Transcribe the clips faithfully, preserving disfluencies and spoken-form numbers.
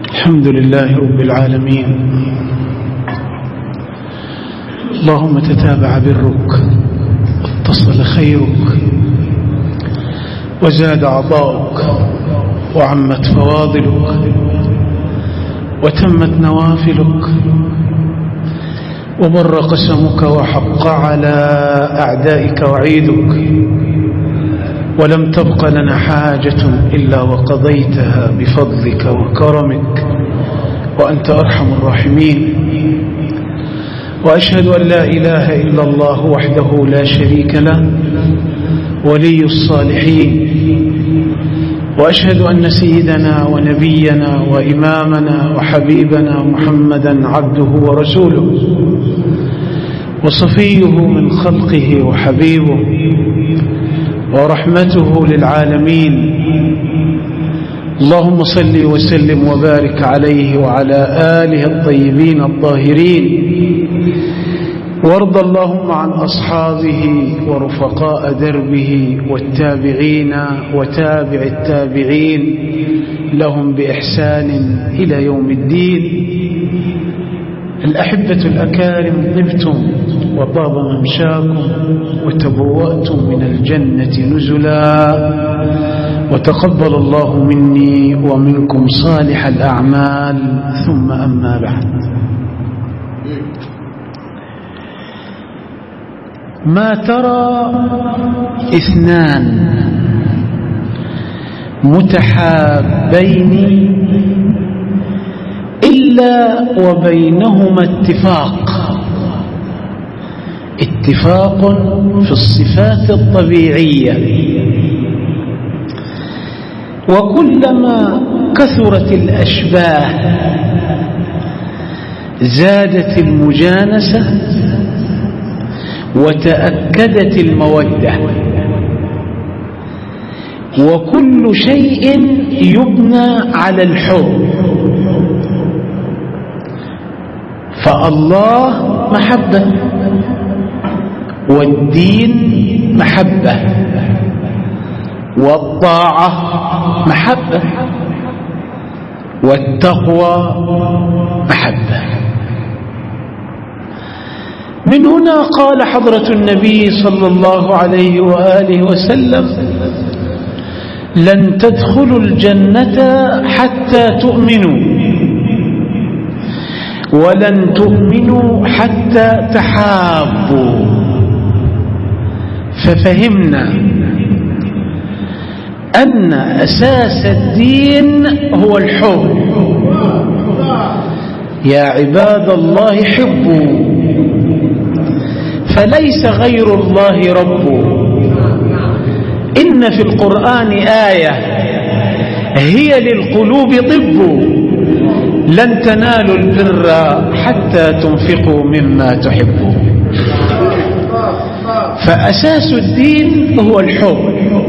الحمد لله رب العالمين. اللهم تتابع برك واتصل خيرك وزاد عطاؤك وعمت فواضلك وتمت نوافلك وبر قسمك وحق على أعدائك وعيدك، ولم تبق لنا حاجة إلا وقضيتها بفضلك وكرمك وأنت أرحم الراحمين. وأشهد أن لا إله إلا الله وحده لا شريك له ولي الصالحين، وأشهد أن سيدنا ونبينا وإمامنا وحبيبنا محمدا عبده ورسوله وصفيه من خلقه وحبيبه ورحمته للعالمين. اللهم صل وسلم وبارك عليه وعلى آله الطيبين الطاهرين، وارض اللهم عن أصحابه ورفقاء دربه والتابعين وتابع التابعين لهم بإحسان إلى يوم الدين. الأحبة الأكارم، طبتم وطاب ممشاكم وتبوأتم من الجنة نزلا، وتقبل الله مني ومنكم صالح الأعمال، ثم أما بعد. ما ترى اثنان متحابين إلا وبينهما اتفاق اتفاق في الصفات الطبيعية، وكلما كثرت الأشباه زادت المجانسة وتأكدت المودة، وكل شيء يبنى على الحب. فالله محبة، والدين محبة، والطاعة محبة، والتقوى محبة. من هنا قال حضرة النبي صلى الله عليه وآله وسلم: لن تدخلوا الجنة حتى تؤمنوا، ولن تؤمنوا حتى تحابوا. ففهمنا أن أساس الدين هو الحب. يا عباد الله حبوا، فليس غير الله رب. إن في القرآن آية هي للقلوب طب، لن تنالوا البر حتى تنفقوا مما تحبوا. فأساس الدين هو الحب،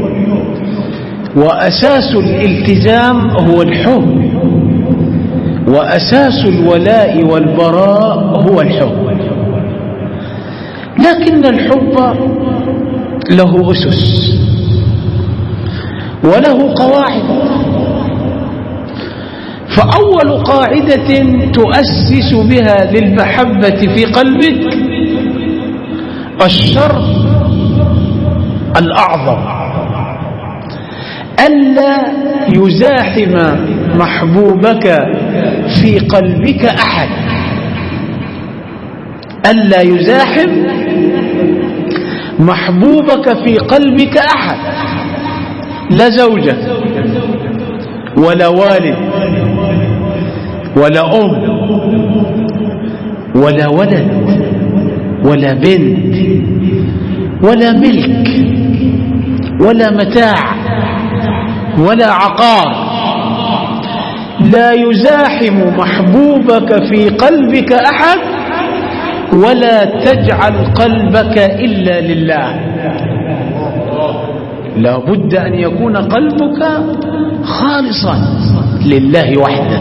وأساس الالتزام هو الحب، وأساس الولاء والبراء هو الحب. لكن الحب له أسس وله قواعد. فأول قاعدة تؤسس بها للمحبة في قلبك الشرط الأعظم: ألا يزاحم محبوبك في قلبك أحد. ألا يزاحم محبوبك في قلبك أحد، لا زوجة ولا والد ولا أم ولا ولد ولا بنت ولا ملك ولا متاع ولا عقار. لا يزاحم محبوبك في قلبك أحد، ولا تجعل قلبك إلا لله. لا بد أن يكون قلبك خالصا لله وحده،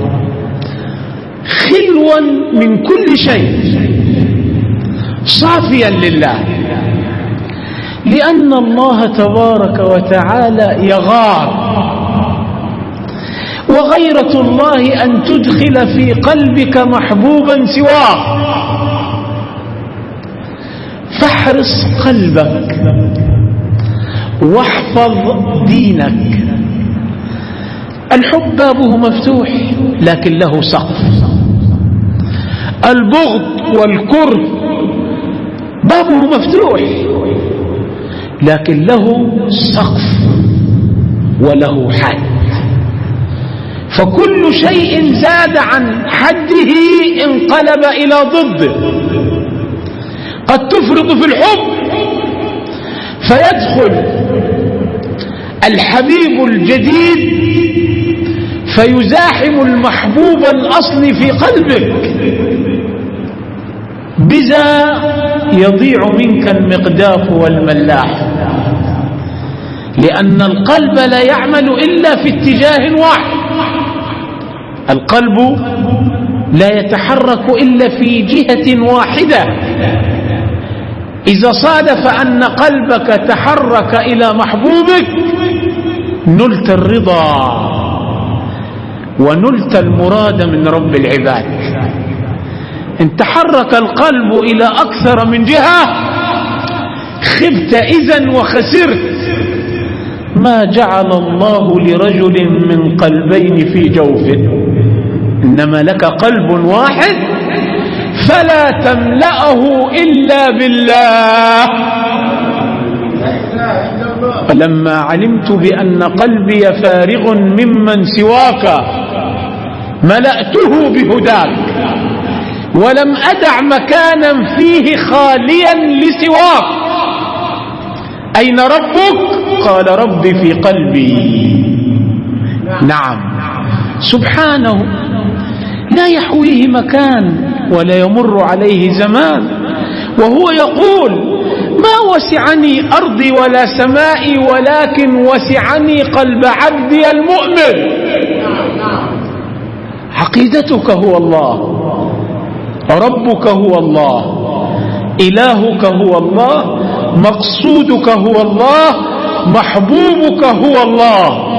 خلوا من كل شيء، صافيا لله. لأن الله تبارك وتعالى يغار، وغيرة الله أن تدخل في قلبك محبوبا سواه. فاحرص قلبك واحفظ دينك. الحب بابه مفتوح لكن له سقف، البغض والكره بابه مفتوح لكن له سقف وله حد. فكل شيء زاد عن حده انقلب إلى ضده. قد تفرط في الحب فيدخل الحبيب الجديد فيزاحم المحبوب الأصلي في قلبك، بذا يضيع منك المقداف والملاح، لأن القلب لا يعمل إلا في اتجاه واحد. القلب لا يتحرك إلا في جهة واحدة. إذا صادف أن قلبك تحرك إلى محبوبك نلت الرضا ونلت المراد من رب العباد. إن تحرك القلب إلى أكثر من جهة خبت إذن وخسرت. ما جعل الله لرجل من قلبين في جوفه، إنما لك قلب واحد فلا تملأه إلا بالله. فلما علمت بأن قلبي فارغ ممن سواك ملأته بهداك، ولم أدع مكانا فيه خاليا لسواك. أين ربك؟ قال ربي في قلبي. نعم سبحانه لا يحويه مكان ولا يمر عليه زمان، وهو يقول ما وسعني أرضي ولا سمائي ولكن وسعني قلب عبدي المؤمن. عقيدتك هو الله، ربك هو الله، إلهك هو الله، مقصودك هو الله، محبوبك هو الله.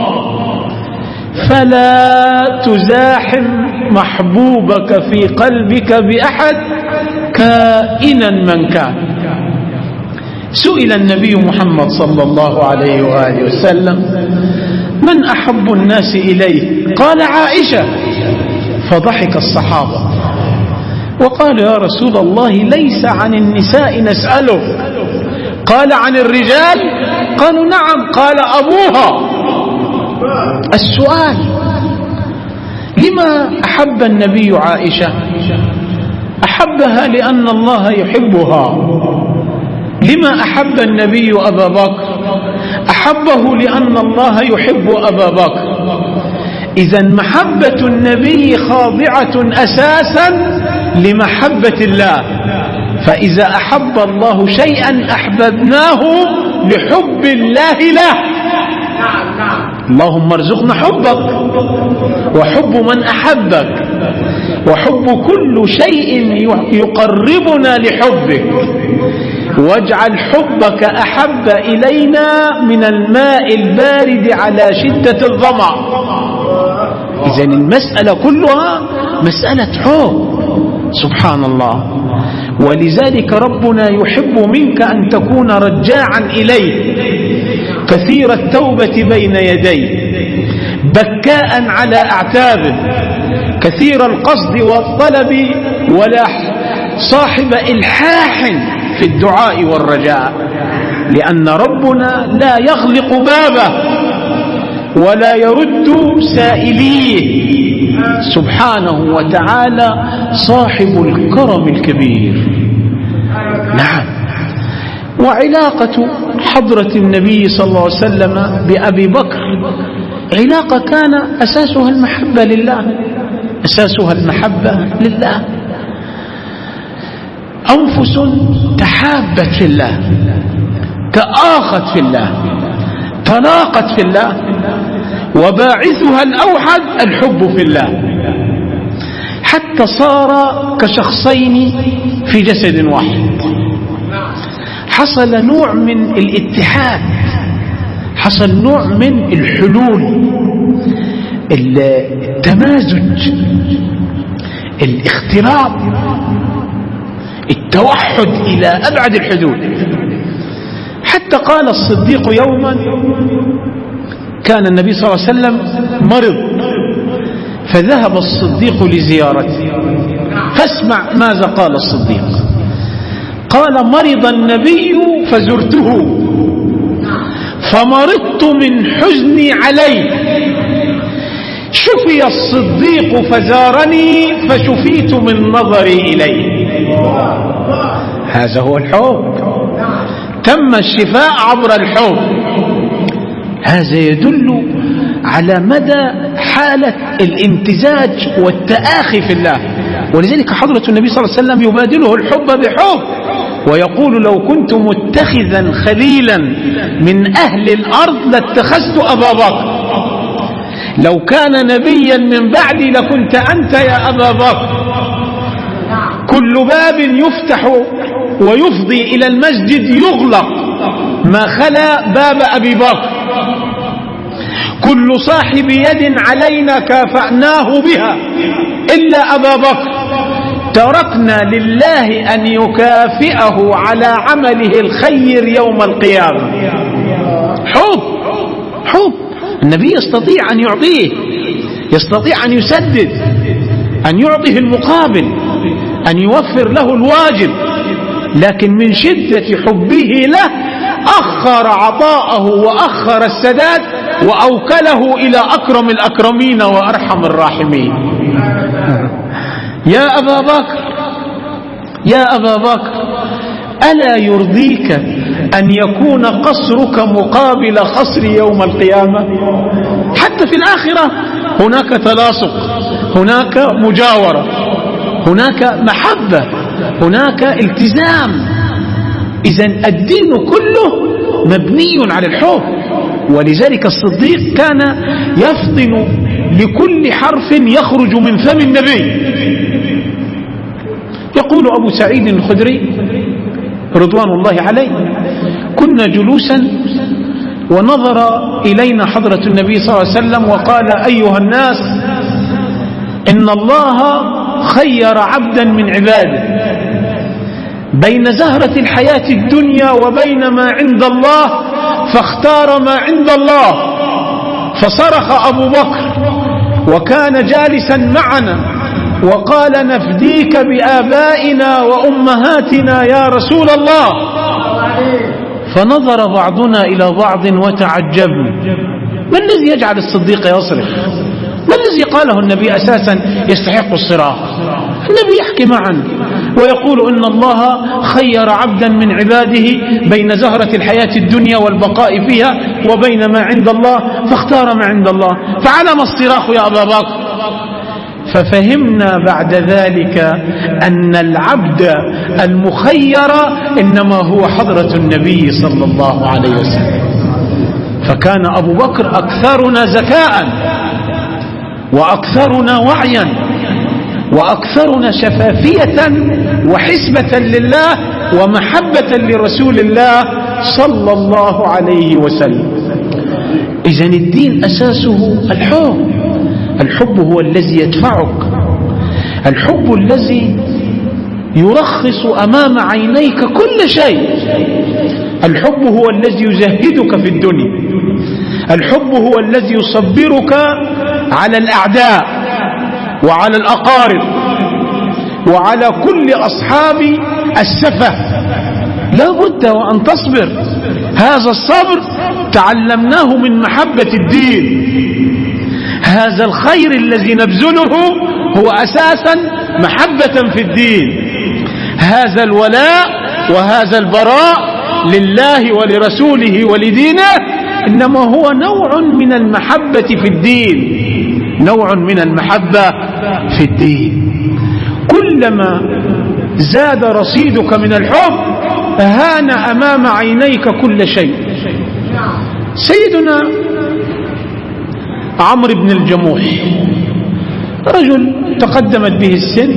فلا تزاحم محبوبك في قلبك بأحد كائنا من كان. سئل النبي محمد صلى الله عليه وآله وسلم من أحب الناس إليه؟ قال عائشة، فضحك الصحابة وقالوا يا رسول الله ليس عن النساء نسأله، قال عن الرجال؟ قالوا نعم، قال أبوها. السؤال لما أحب النبي عائشة؟ أحبها لأن الله يحبها. لما أحب النبي أبا بكر؟ أحبه لأن الله يحب أبا بكر. إذن محبة النبي خاضعة أساسا لمحبة الله، فإذا أحب الله شيئا أحببناه لحب الله له. اللهم ارزقنا حبك وحب من أحبك وحب كل شيء يقربنا لحبك، واجعل حبك أحب إلينا من الماء البارد على شدة الظمأ. إذن المسألة كلها مسألة حب. سبحان الله. ولذلك ربنا يحب منك أن تكون رجاعا إليه، كثير التوبة بين يديه، بكاء على أعتابه، كثير القصد والطلب، ولا صاحب إلحاح في الدعاء والرجاء، لأن ربنا لا يغلق بابه ولا يرد سائليه. سبحانه وتعالى صاحب الكرم الكبير. نعم. وعلاقة حضرة النبي صلى الله عليه وسلم بأبي بكر علاقة كان أساسها المحبة لله، أساسها المحبة لله. أنفس تحابت في الله، تآخت في الله، تلاقت في الله، وباعثها الأوحد الحب في الله، حتى صار كشخصين في جسد واحد. حصل نوع من الاتحاد، حصل نوع من الحلول. التمازج، الاختلاط، التوحد إلى أبعد الحدود. حتى قال الصديق يوما، كان النبي صلى الله عليه وسلم مرض فذهب الصديق لزيارته، فاسمع ماذا قال الصديق. قال: مرض النبي فزرته فمرضت من حزني عليه، شفي الصديق فزارني فشفيت من نظري إليه. هذا هو الحب، تم الشفاء عبر الحب. هذا يدل على مدى حالة الامتزاج والتآخي في الله. ولذلك حضرة النبي صلى الله عليه وسلم يبادله الحب بحب، ويقول: لو كنت متخذا خليلا من أهل الأرض لاتخذت أبا بكر، لو كان نبيا من بعدي لكنت أنت يا أبا بكر. كل باب يفتح ويفضي إلى المسجد يغلق ما خلا باب أبي بكر. كل صاحب يد علينا كافأناه بها إلا أبا بكر، تركنا لله أن يكافئه على عمله الخير يوم القيامة. حب حب النبي يستطيع أن يعطيه، يستطيع أن يسدد، أن يعطيه المقابل، أن يوفر له الواجب، لكن من شدة حبه له أخر عطاءه وأخر السداد وأوكله إلى أكرم الأكرمين وأرحم الراحمين. يا أبا بكر، يا أبا بكر، ألا يرضيك أن يكون قصرك مقابل قصر يوم القيامة؟ حتى في الآخرة هناك تلاصق، هناك مجاورة، هناك محبة، هناك التزام. إذن الدين كله مبني على الحب. ولذلك الصديق كان يفطن لكل حرف يخرج من فم النبي. يقول أبو سعيد الخدري رضوان الله عليه: كنا جلوسا ونظر إلينا حضرة النبي صلى الله عليه وسلم وقال: أيها الناس، إن الله خير عبدا من عباده بين زهرة الحياة الدنيا وبين ما عند الله، فاختار ما عند الله. فصرخ أبو بكر وكان جالسا معنا وقال: نفديك بآبائنا وأمهاتنا يا رسول الله. فنظر بعضنا إلى بعض وتعجبنا، ما الذي يجعل الصديق يصرخ؟ ما الذي قاله النبي أساسا يستحق الصراخ؟ النبي يحكي معنا ويقول: إن الله خير عبدا من عباده بين زهرة الحياة الدنيا والبقاء فيها وبين ما عند الله، فاختار ما عند الله. فعلم الصراخ يا أبا بكر. ففهمنا بعد ذلك أن العبد المخير إنما هو حضرة النبي صلى الله عليه وسلم. فكان أبو بكر أكثرنا ذكاء وأكثرنا وعيا وأكثرنا شفافية وحسبة لله ومحبة لرسول الله صلى الله عليه وسلم. إذن الدين أساسه الحب. الحب هو الذي يدفعك، الحب الذي يرخص أمام عينيك كل شيء. الحب هو الذي يزهدك في الدنيا، الحب هو الذي يصبرك على الأعداء وعلى الأقارب وعلى كل أصحاب السفة. لا بد وأن تصبر. هذا الصبر تعلمناه من محبة الدين. هذا الخير الذي نبذله هو أساسا محبة في الدين. هذا الولاء وهذا البراء لله ولرسوله ولدينه إنما هو نوع من المحبة في الدين، نوع من المحبة في الدين. كلما زاد رصيدك من الحب هان أمام عينيك كل شيء. سيدنا عمرو بن الجموح رجل تقدمت به السن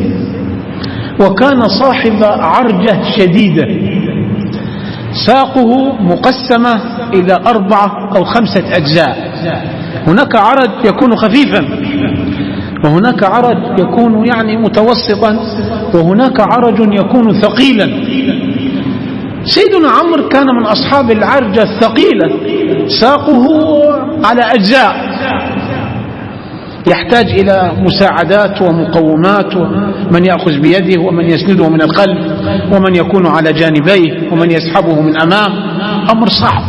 وكان صاحب عرجة شديدة، ساقه مقسمة إلى أربعة أو خمسة أجزاء، هناك عرج يكون خفيفا، وهناك عرج يكون يعني متوسطا، وهناك عرج يكون ثقيلا. سيدنا عمرو كان من أصحاب العرجة الثقيلة، ساقه على أجزاء، يحتاج إلى مساعدات ومقومات، ومن يأخذ بيده ومن يسنده من الخلف ومن يكون على جانبيه ومن يسحبه من أمام، أمر صعب.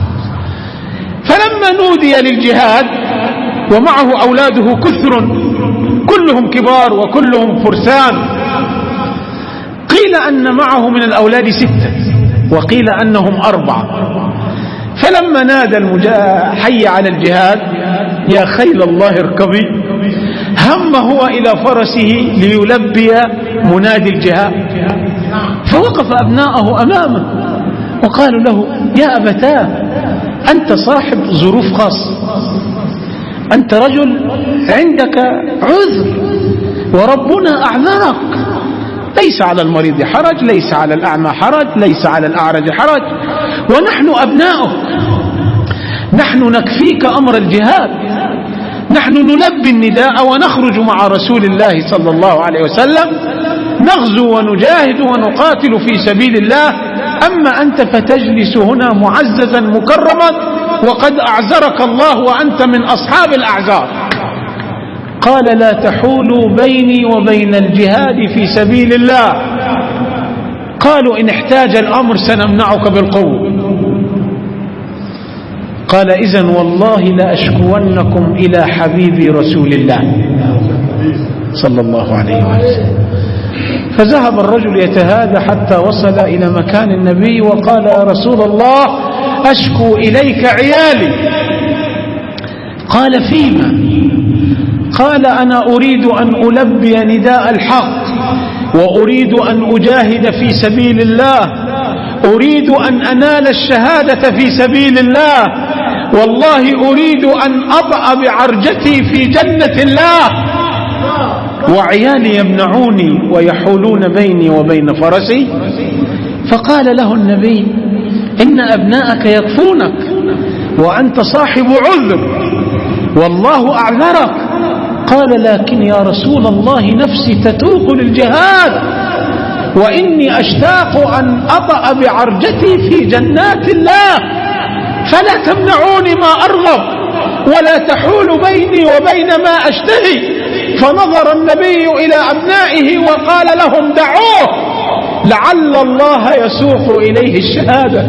فلما نودي للجهاد ومعه أولاده كثر كلهم كبار وكلهم فرسان، قيل أن معه من الأولاد ستة وقيل أنهم أربعة. فلما نادى حي على الجهاد يا خيل الله اركبي، هم هو إلى فرسه ليلبي منادي الجهاد، فوقف أبناءه أمامه وقالوا له يا أبتاه أنت صاحب ظروف خاصة، أنت رجل عندك عذر وربنا أعذرك، ليس على المريض حرج، ليس على الأعمى حرج، ليس على الأعرج حرج، ونحن أبناؤك، نحن نكفيك أمر الجهاد، نحن نلبي النداء ونخرج مع رسول الله صلى الله عليه وسلم نغزو ونجاهد ونقاتل في سبيل الله، أما أنت فتجلس هنا معززا مكرما وقد أعذرك الله وأنت من أصحاب الأعذار. قال لا تحولوا بيني وبين الجهاد في سبيل الله. قالوا إن احتاج الأمر سنمنعك بالقوة. قال إذن والله لأشكونكم إلى حبيبي رسول الله صلى الله عليه وسلم. فذهب الرجل يتهادى حتى وصل إلى مكان النبي وقال يا رسول الله أشكو إليك عيالي. قال فيما؟ قال أنا أريد أن ألبي نداء الحق، وأريد أن أجاهد في سبيل الله، أريد أن أنال الشهادة في سبيل الله، والله أريد أن أطأ بعرجتي في جنة الله، وعيالي يمنعوني ويحولون بيني وبين فرسي. فقال له النبي إن أبناءك يكفونك وأنت صاحب عذر والله أعذرك. قال لكن يا رسول الله نفسي تتوق للجهاد، وإني أشتاق أن أطأ بعرجتي في جنات الله، فلا تمنعوني ما أرغب ولا تحول بيني وبين ما أشتهي. فنظر النبي إلى أبنائه وقال لهم دعوه لعل الله يسوق إليه الشهادة.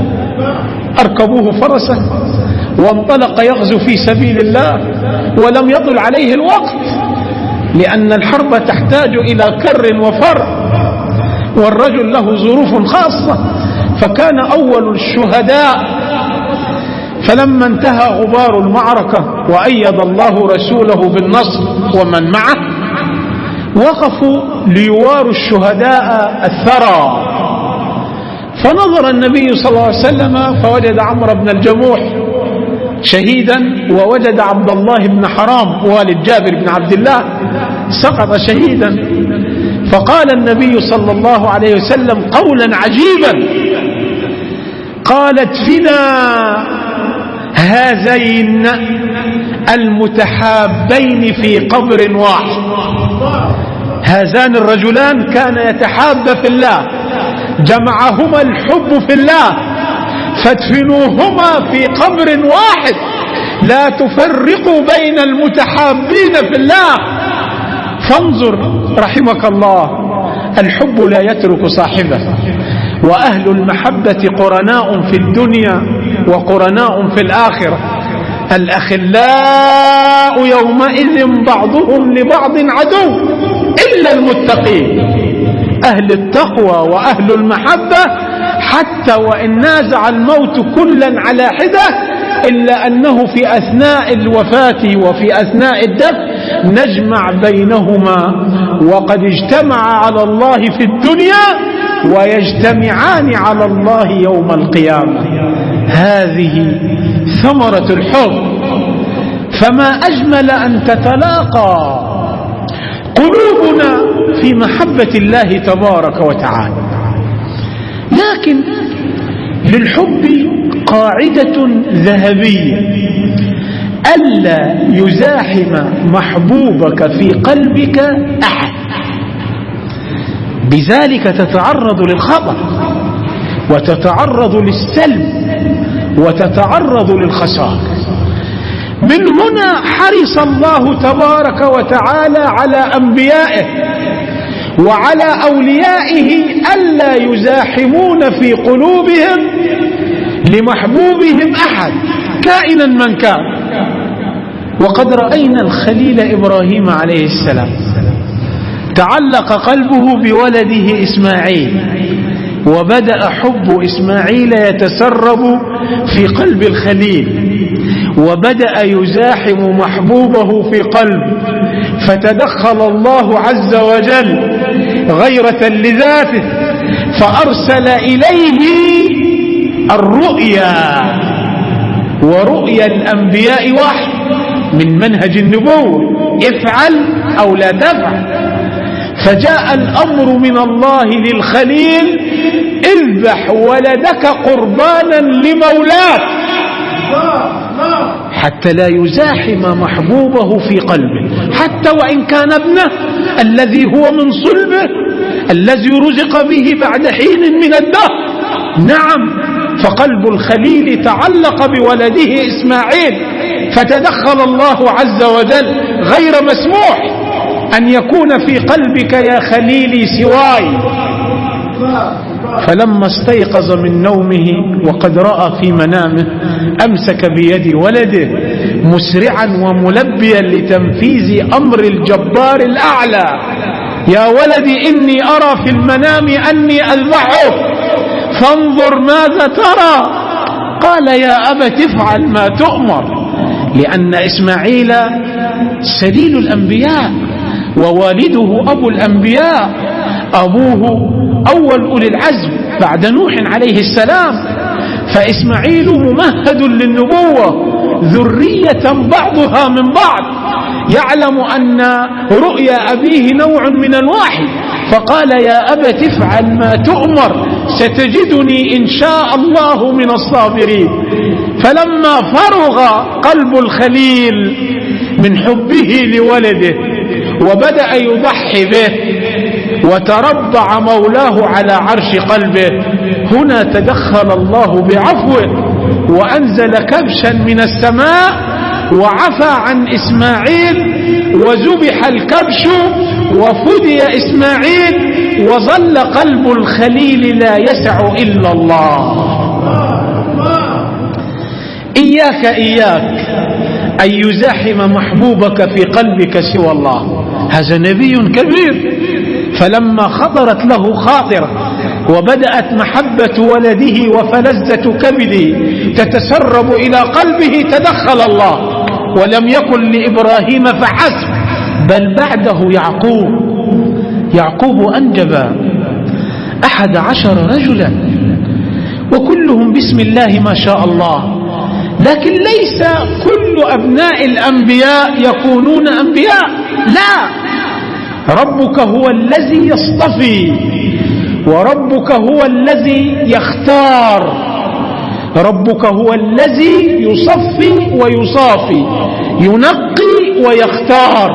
أركبوه فرسه وانطلق يغزو في سبيل الله، ولم يطل عليه الوقت لأن الحرب تحتاج إلى كر وفر، والرجل له ظروف خاصة، فكان أول الشهداء. فلما انتهى غبار المعركة وأيد الله رسوله بالنصر ومن معه، وقفوا ليواروا الشهداء الثرى. فنظر النبي صلى الله عليه وسلم فوجد عمرو بن الجموح شهيدا، ووجد عبد الله بن حرام والد جابر بن عبد الله سقط شهيدا. فقال النبي صلى الله عليه وسلم قولا عجيبا، قال ادفنا هذين المتحابين في قبر واحد. هذان الرجلان كان يتحاب في الله، جمعهما الحب في الله، فادفنوهما في قبر واحد، لا تفرقوا بين المتحابين في الله. فانظر رحمك الله، الحب لا يترك صاحبه، وأهل المحبة قرناء في الدنيا وقرناء في الآخرة. الأخلاء يومئذ بعضهم لبعض عدو إلا المتقين. أهل التقوى وأهل المحبة حتى وإن نازع الموت كلا على حدة، إلا أنه في أثناء الوفاة وفي أثناء الدفن نجمع بينهما، وقد اجتمع على الله في الدنيا ويجتمعان على الله يوم القيامة. هذه ثمرة الحب. فما أجمل أن تتلاقى قلوبنا في محبة الله تبارك وتعالى. لكن للحب قاعدة ذهبية، ألا يزاحم محبوبك في قلبك أحد، بذلك تتعرض للخطأ وتتعرض للسلب وتتعرض للخسارة. من هنا حرص الله تبارك وتعالى على أنبيائه وعلى أوليائه ألا يزاحمون في قلوبهم لمحبوبهم أحد كائنا من كان. وقد رأينا الخليل إبراهيم عليه السلام تعلق قلبه بولده إسماعيل، وبدأ حب إسماعيل يتسرب في قلب الخليل، وبدأ يزاحم محبوبه في قلب، فتدخل الله عز وجل غيرة لذاته فأرسل إليه الرؤيا، ورؤيا الأنبياء وحي من منهج النبوة، افعل أو لا تفعل. فجاء الأمر من الله للخليل اذبح ولدك قربانا لمولاك، حتى لا يزاحم محبوبه في قلبه، حتى وإن كان ابنه الذي هو من صلبه الذي رزق به بعد حين من الدهر. نعم، فقلب الخليل تعلق بولده إسماعيل، فتدخل الله عز وجل غير مسموح أن يكون في قلبك يا خليلي سواي. فلما استيقظ من نومه وقد رأى في منامه أمسك بيد ولده مسرعا وملبيا لتنفيذ أمر الجبار الأعلى: يا ولدي إني أرى في المنام أني أذبحك فانظر ماذا ترى. قال: يا أبت افعل ما تؤمر، لأن إسماعيل سليل الأنبياء ووالده أبو الأنبياء، أبوه أول أولي العزم بعد نوح عليه السلام، فإسماعيل ممهد للنبوة، ذرية بعضها من بعض، يعلم أن رؤيا أبيه نوع من الوحي، فقال: يا أبت افعل ما تؤمر ستجدني إن شاء الله من الصابرين. فلما فرغ قلب الخليل من حبه لولده وبدأ يضحي به وتربع مولاه على عرش قلبه، هنا تدخل الله بعفوه وأنزل كبشا من السماء وعفى عن إسماعيل، وذبح الكبش وفدي إسماعيل، وظل قلب الخليل لا يسع إلا الله. إياك إياك أن يزاحم محبوبك في قلبك سوى الله. هذا نبي كبير، فلما خطرت له خاطرة وبدأت محبة ولده وفلذة كبده تتسرب إلى قلبه تدخل الله، ولم يكن لإبراهيم فحسب، بل بعده يعقوب. يعقوب أنجب أحد عشر رجلا وكلهم بسم الله ما شاء الله، لكن ليس كل أبناء الأنبياء يكونون أنبياء، لا، ربك هو الذي يصطفي، وربك هو الذي يختار، ربك هو الذي يصفي ويصافي، ينقي ويختار.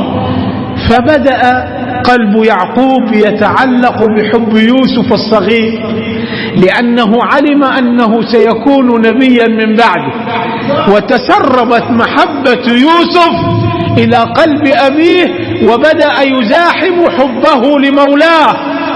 فبدأ قلب يعقوب يتعلق بحب يوسف الصغير، لأنه علم أنه سيكون نبيا من بعده، وتسربت محبة يوسف إلى قلب أبيه وبدأ يزاحم حبه لمولاه،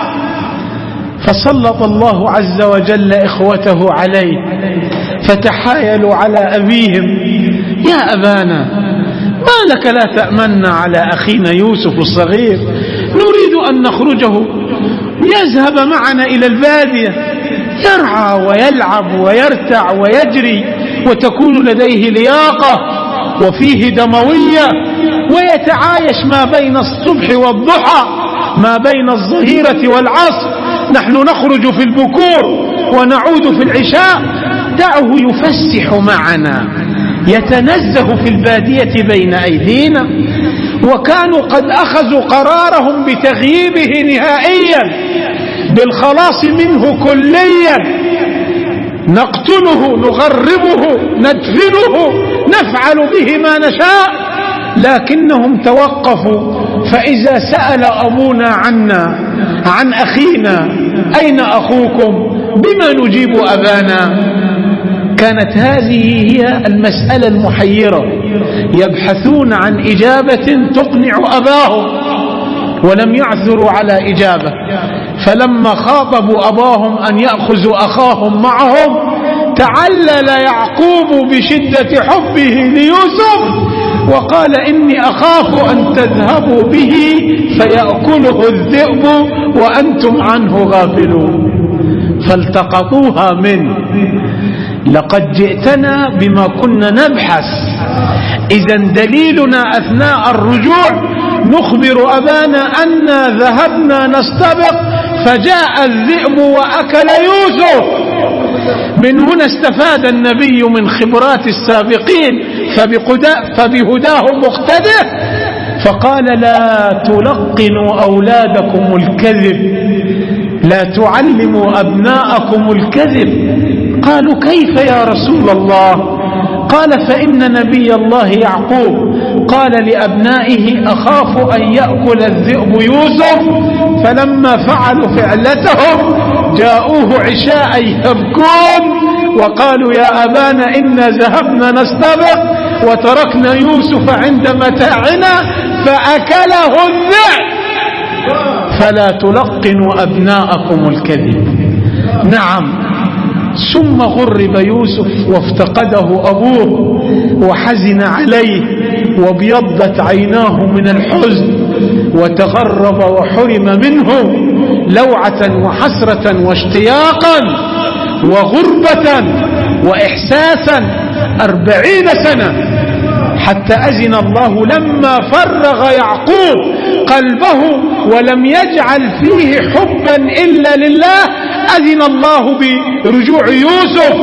فسلط الله عز وجل إخوته عليه فتحايلوا على أبيهم: يا أبانا ما لك لا تأمنا على أخينا يوسف الصغير، نريد أن نخرجه يذهب معنا إلى البادية يرعى ويلعب ويرتع ويجري، وتكون لديه لياقة وفيه دموية، ويتعايش ما بين الصبح والضحى، ما بين الظهيرة والعصر، نحن نخرج في البكور ونعود في العشاء، دعه يفسح معنا يتنزه في البادية بين أيدينا. وكانوا قد أخذوا قرارهم بتغييبه نهائيا، بالخلاص منه كليا، نقتله نغربه ندفنه نفعل به ما نشاء، لكنهم توقفوا. فإذا سأل أبونا عنا عن أخينا أين أخوكم بما نجيب أبانا؟ كانت هذه هي المسألة المحيرة، يبحثون عن إجابة تقنع أباهم ولم يعثروا على إجابة. فلما خاطبوا أباهم أن يأخذوا أخاهم معهم تعلل يعقوب بشدة حبه ليوسف وقال إني أخاف أن تذهبوا به فيأكله الذئب وأنتم عنه غافلون. فالتقطوها منه. لقد جئتنا بما كنا نبحث، إذا دليلنا أثناء الرجوع نخبر أبانا أننا ذهبنا نستبق فجاء الذئب وأكل يوسف. من هنا استفاد النبي من خبرات السابقين فبهداه مقتدى، فقال لا تلقنوا أولادكم الكذب، لا تعلموا أبناءكم الكذب. قالوا كيف يا رسول الله؟ قال فإن نبي الله يعقوب قال لأبنائه أخاف أن يأكل الذئب يوسف، فلما فعلوا فعلتهم جاءوه عشاء يبكون وقالوا يا أبانا إنا ذهبنا نستبق وتركنا يوسف عند متاعنا فأكله الذئب. فلا تلقنوا أبناءكم الكذب. نعم، ثم غرب يوسف وافتقده أبوه وحزن عليه وابيضت عيناه من الحزن وتغرب وحرم منه لوعة وحسرة واشتياقا وغربة وإحساسا أربعين سنة، حتى أذن الله لما فرغ يعقوب قلبه ولم يجعل فيه حبا إلا لله، أذن الله برجوع يوسف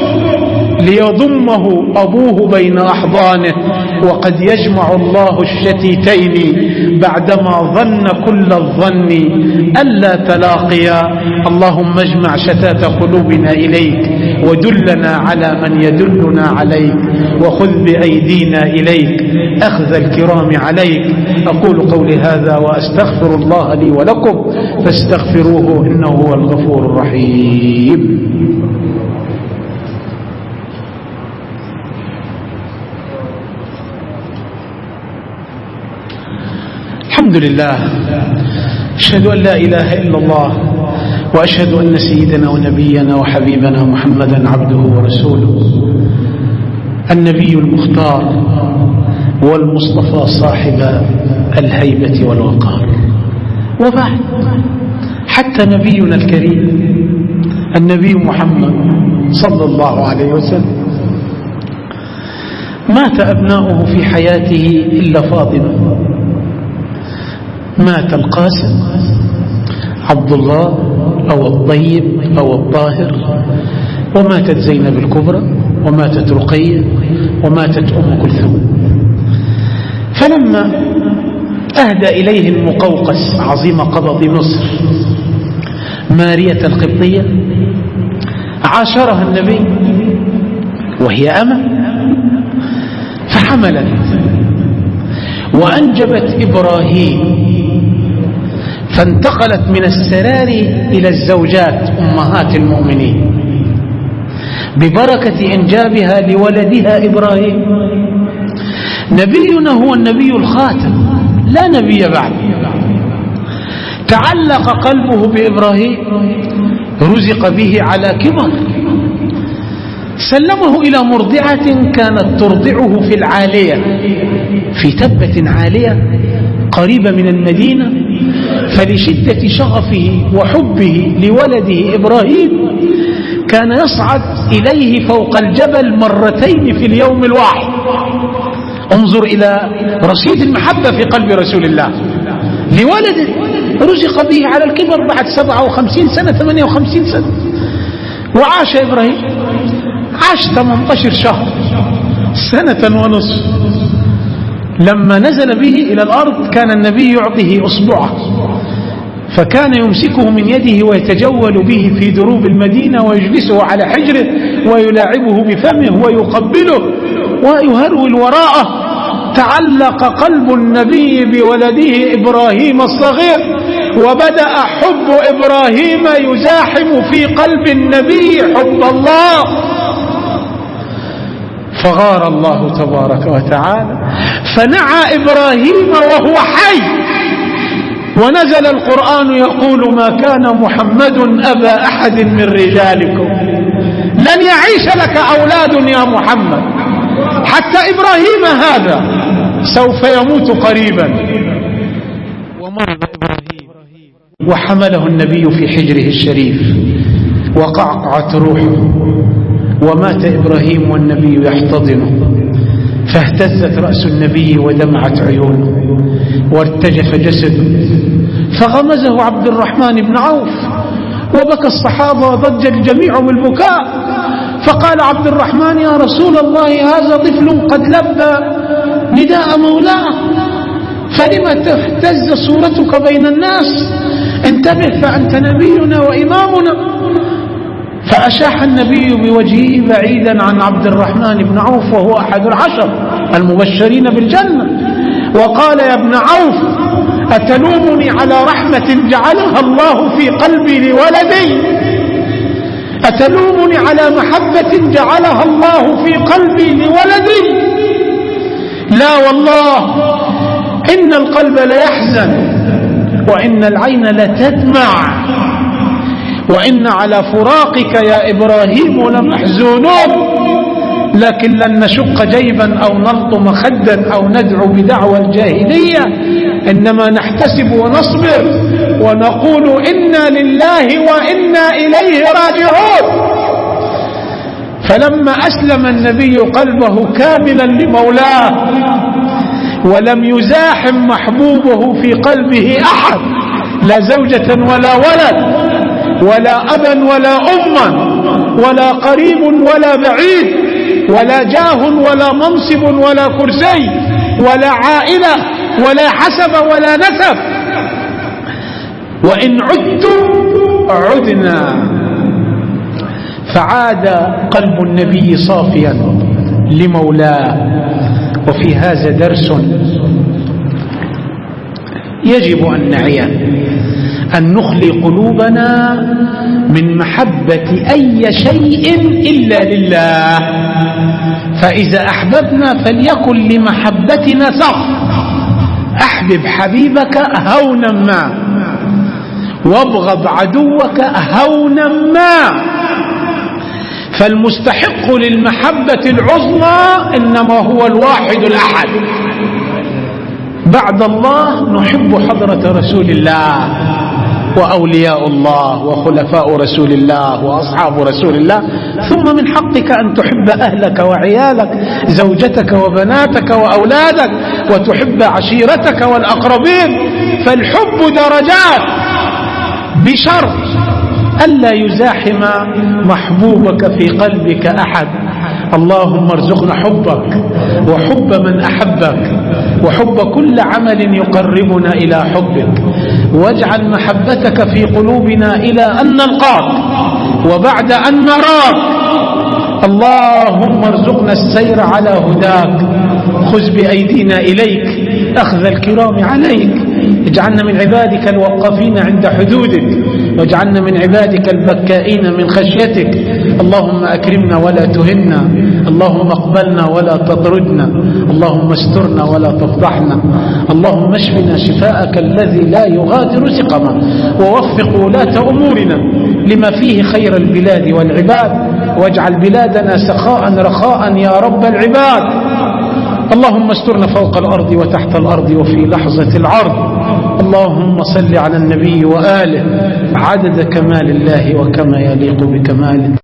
ليضمه أبوه بين أحضانه. وقد يجمع الله الشتيتين بعدما ظن كل الظن ألا تلاقيا. اللهم اجمع شتات قلوبنا إليك ودلنا على من يدلنا عليك وخذ بأيدينا إليك أخذ الكرام عليك. أقول قولي هذا وأستغفر الله لي ولكم فاستغفروه إنه هو الغفور الرحيم. الحمد لله، أشهد أن لا إله إلا الله وأشهد أن سيدنا ونبينا وحبيبنا محمدا عبده ورسوله، النبي المختار والمصطفى صاحب الهيبة والوقار. وبعد، حتى نبينا الكريم النبي محمد صلى الله عليه وسلم مات أبناؤه في حياته إلا فاطمة. مات القاسم عبد الله أو الطيب أو الطاهر، وماتت زينب الكبرى، وماتت رقية، وماتت أم كلثوم. فلما أهدى إليه المقوقس عظيم قبض مصر مارية القبطية عاشرها النبي وهي أمة، فحملت وأنجبت إبراهيم، فانتقلت من السرار إلى الزوجات أمهات المؤمنين ببركة إنجابها لولدها إبراهيم. نبينا هو النبي الخاتم، لا نبي بعد. تعلق قلبه بإبراهيم، رزق به على كبر، سلمه إلى مرضعة كانت ترضعه في العالية، في تبة عالية قريبة من المدينة. فلشدة شغفه وحبه لولده إبراهيم كان يصعد إليه فوق الجبل مرتين في اليوم الواحد. انظر إلى رصيد المحبة في قلب رسول الله لولده رزق به على الكبر بعد سبعة وخمسين سنة ثمانية وخمسين سنة. وعاش إبراهيم، عاش ثمانية عشر شهر، سنة ونصف. لما نزل به إلى الأرض كان النبي يعطيه أصبعه فكان يمسكه من يده ويتجول به في دروب المدينة ويجلسه على حجره ويلاعبه بفمه ويقبله ويهرول وراءه. تعلق قلب النبي بولده إبراهيم الصغير، وبدأ حب إبراهيم يزاحم في قلب النبي حب الله، فغار الله تبارك وتعالى فنعى إبراهيم وهو حي، ونزل القرآن يقول ما كان محمد أبا أحد من رجالكم، لن يعيش لك أولاد يا محمد، حتى إبراهيم هذا سوف يموت قريبا. ومرض إبراهيم وحمله النبي في حجره الشريف وقعقعت روحه، ومات إبراهيم والنبي يحتضنه، فاهتزت رأس النبي ودمعت عيونه وارتجف جسده، فغمزه عبد الرحمن بن عوف وبكى الصحابة وضج الجميع بالبكاء. فقال عبد الرحمن يا رسول الله هذا طفل قد لبى نداء مولاه، فلم تهتز صورتك بين الناس؟ انتبه فأنت نبينا وإمامنا. فأشاح النبي بوجهه بعيدا عن عبد الرحمن بن عوف وهو أحد العشر المبشرين بالجنة، وقال يا ابن عوف أتلومني على رحمة جعلها الله في قلبي لولدي؟ أتلومني على محبة جعلها الله في قلبي لولدي؟ لا والله، إن القلب ليحزن وإن العين لتدمع، وإن على فراقك يا إبراهيم لمحزونون، لكن لن نشق جيبا أو نلطم خدا أو ندعو بدعوى الجاهلية، إنما نحتسب ونصبر ونقول إنا لله وإنا إليه راجعون. فلما أسلم النبي قلبه كاملا لمولاه ولم يزاحم محبوبه في قلبه أحد، لا زوجة ولا ولد ولا أبا ولا أما ولا قريب ولا بعيد ولا جاه ولا منصب ولا كرسي ولا عائلة ولا حسب ولا نسب، وإن عدتم عدنا. فعاد قلب النبي صافيا لمولاه. وفي هذا درس يجب أن نعيه، أن نخلي قلوبنا من محبة أي شيء إلا لله، فإذا أحببنا فليكن لمحبتنا صف. أحبب حبيبك هونا ما وابغض عدوك هونا ما، فالمستحق للمحبة العظمى إنما هو الواحد الأحد. بعد الله نحب حضرة رسول الله وأولياء الله وخلفاء رسول الله وأصحاب رسول الله، ثم من حقك أن تحب أهلك وعيالك، زوجتك وبناتك وأولادك، وتحب عشيرتك والأقربين. فالحب درجات، بشرط ألا يزاحم محبوبك في قلبك أحد. اللهم ارزقنا حبك وحب من أحبك وحب كل عمل يقربنا إلى حبك، واجعل محبتك في قلوبنا إلى أن نلقاك وبعد أن نراك. اللهم ارزقنا السير على هداك، خذ بأيدينا إليك أخذ الكرام عليك، اجعلنا من عبادك الوقفين عند حدودك، واجعلنا من عبادك البكائين من خشيتك. اللهم أكرمنا ولا تهنا، اللهم اقبلنا ولا تطردنا، اللهم استرنا ولا تفضحنا، اللهم اشفنا شفاءك الذي لا يغادر سقما، ووفق ولاة أمورنا لما فيه خير البلاد والعباد، واجعل بلادنا سخاء رخاء يا رب العباد. اللهم استرنا فوق الأرض وتحت الأرض وفي لحظة العرض. اللهم صل على النبي وآله عدد كمال الله وكما يليق بكماله.